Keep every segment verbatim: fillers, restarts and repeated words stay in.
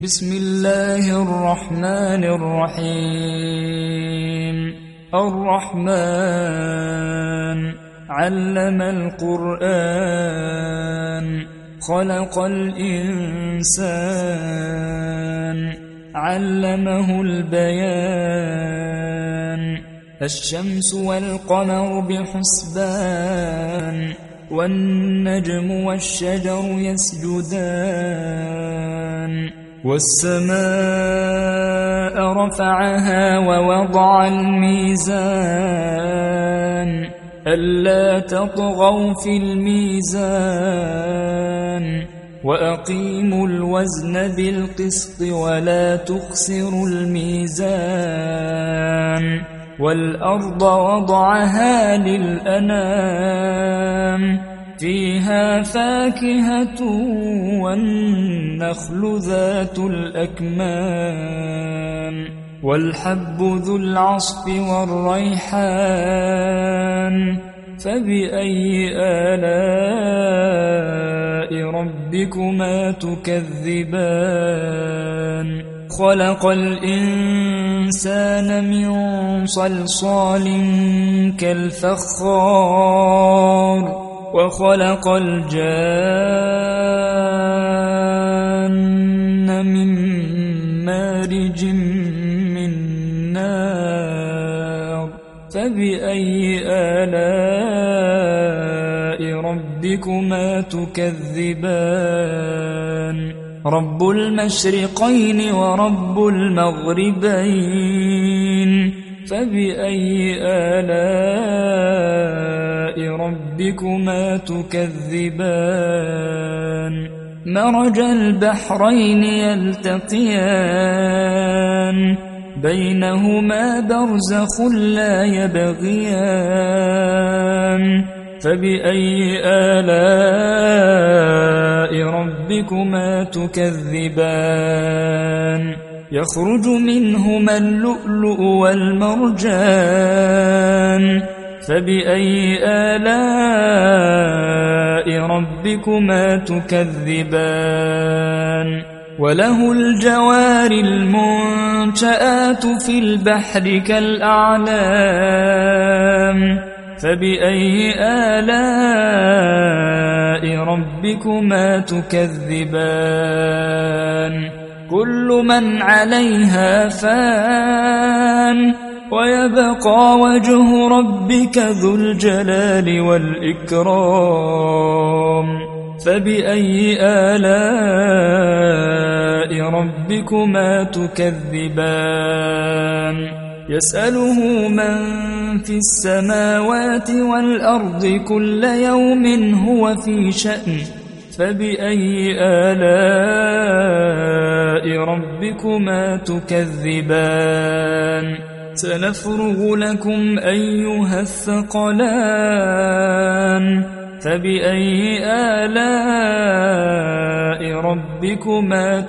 بسم الله الرحمن الرحيم الرحمن علم القرآن خلق الإنسان علمه البيان الشمس والقمر بحسبان والنجم والشجر يسجدان والسماء رفعها ووضع الميزان ألا تطغوا في الميزان وأقيموا الوزن بالقسط ولا تخسروا الميزان والأرض وضعها للأنام فيها فاكهة والنخل ذات الأكمام والحب ذو العصف والريحان فبأي آلاء ربكما تكذبان خلق الإنسان من صلصال كالفخار وخلق الجان من مارج من نار فبأي آلاء ربكما تكذبان رب المشرقين ورب المغربين فبأي آلاء ربكما تكذبان مرج البحرين يلتقيان بينهما برزخ لا يبغيان فبأي آلاء ربكما تكذبان يخرج منهما اللؤلؤ والمرجان فبأي آلاء ربكما تكذبان وله الجوار المنشآت في البحر كالأعلام فبأي آلاء ربكما تكذبان كل من عليها فان ويبقى وجه ربك ذو الجلال والإكرام فبأي آلاء ربكما تكذبان يسأله من في السماوات والأرض كل يوم هو في شأن فبأي آلاء ربكما تكذبان سنفرغ لكم أيها الثقلان فبأي آلاء ربكما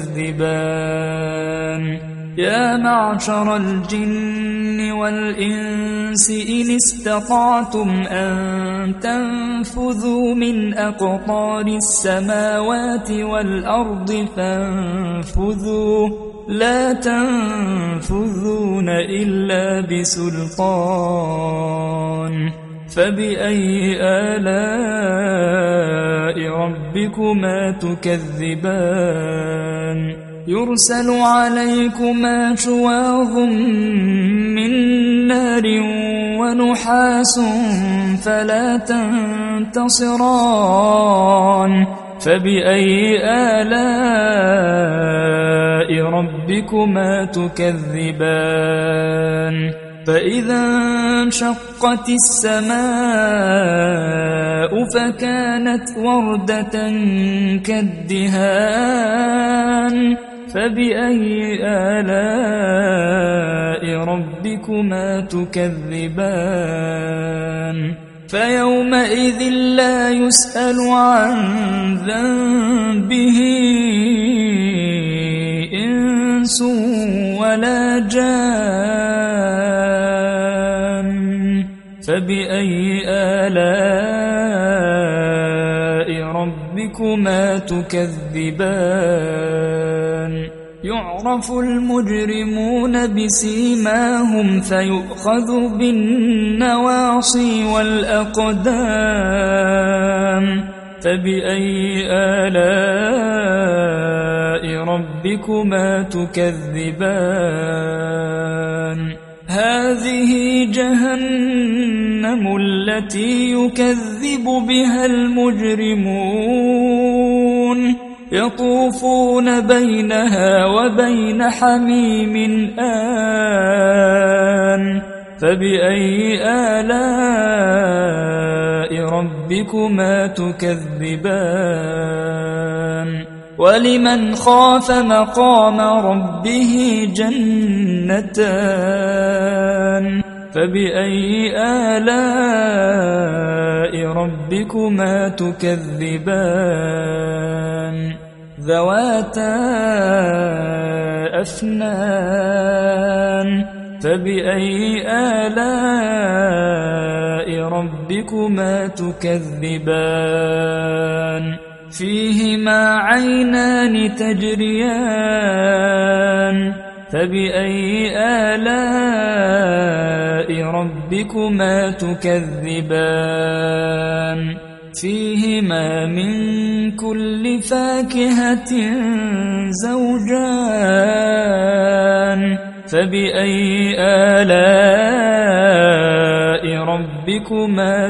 تكذبان يا معشر الجن والإنس إن استطعتم أن تنفذوا من أقطار السماوات والأرض فانفذوا لا تنفذون إلا بسلطان فبأي آلاء ربكما تكذبان يرسل عليكما شواظ من نار ونحاس فلا تنتصران فبأي آلاء ربكما تكذبان فإذا انشقت السماء فكانت وردة كالدهان فبأي آلاء ربكما تكذبان فيومئذ لا يسأل عن ذنبه إنس ولا جان فبأي آلاء ربكما تكذبان يعرف المجرمون بسيماهم فيؤخذ بالنواصي والأقدام فبأي آلاء ربكما تكذبان هذه جهنم التي يكذب بها المجرمون يطوفون بينها وبين حميم آن فبأي آلاء ربكما تكذبان ولمن خاف مقام ربه جنتان فبأي آلاء ربكما تكذبان ذواتا أفنان فبأي آلاء ربكما تكذبان فيهما عينان تجريان فبأي آلاء ربكما تكذبان فيهما من كل فاكهة زوجان فبأي آلاء ربكما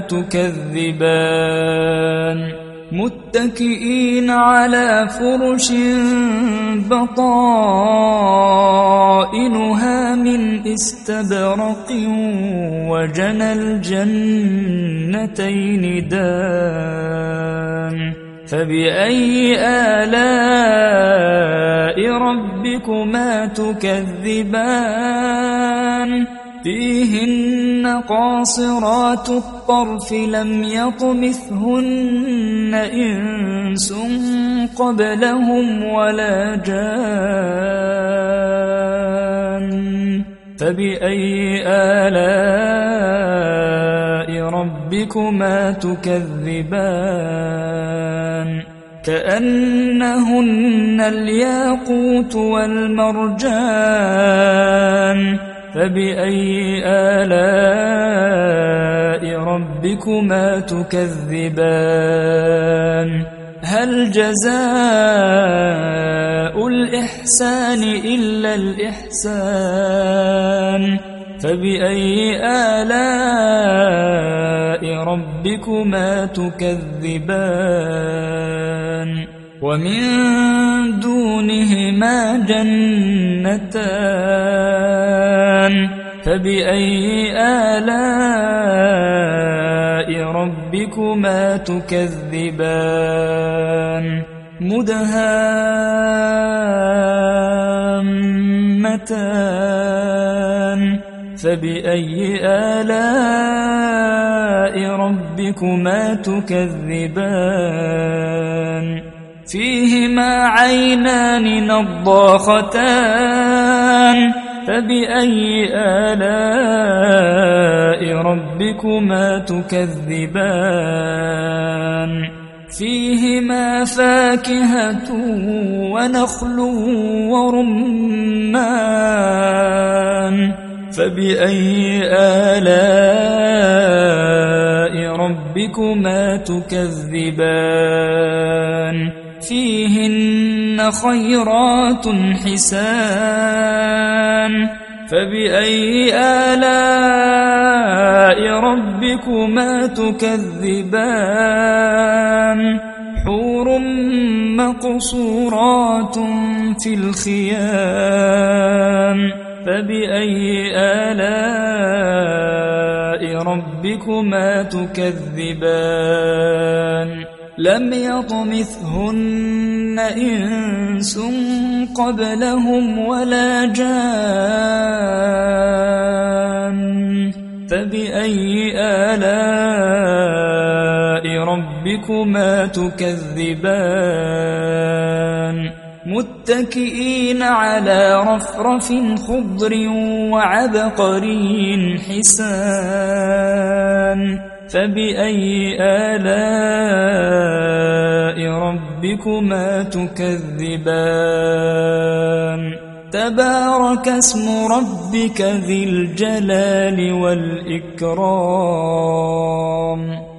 تكذبان متكئين على فرش بطائنها من استبرق وجنى الجنتين دان فبأي آلاء ربكما تكذبان فيهن قاصرات الطرف لم يطمثهن إنس قبلهم ولا جان فبأي آلاء ربكما تكذبان كأنهن الياقوت والمرجان فبأي آلاء ربكما تكذبان هل جزاء الإحسان إلا الإحسان فبأي آلاء ربكما تكذبان ومن دونهما جنتان فبأي آلاء ربكما تكذبان مدهامتان فبأي آلاء ربكما تكذبان فيهما عينان نضاختان فبأي آلاء ربكما تكذبان فيهما فاكهة ونخل ورمان فبأي آلاء ربكما تكذبان فيهن خيرات حسان فبأي آلاء ربكما تكذبان حور مقصورات في الخيام فبأي آلاء ربكما تكذبان لم يطمثهن إنس قبلهم ولا جان فبأي آلاء ربكما تكذبان متكئين على رفرف خضر وعبقري حسان فبأي آلاء ربكما تكذبان تبارك اسم ربك ذي الجلال والإكرام.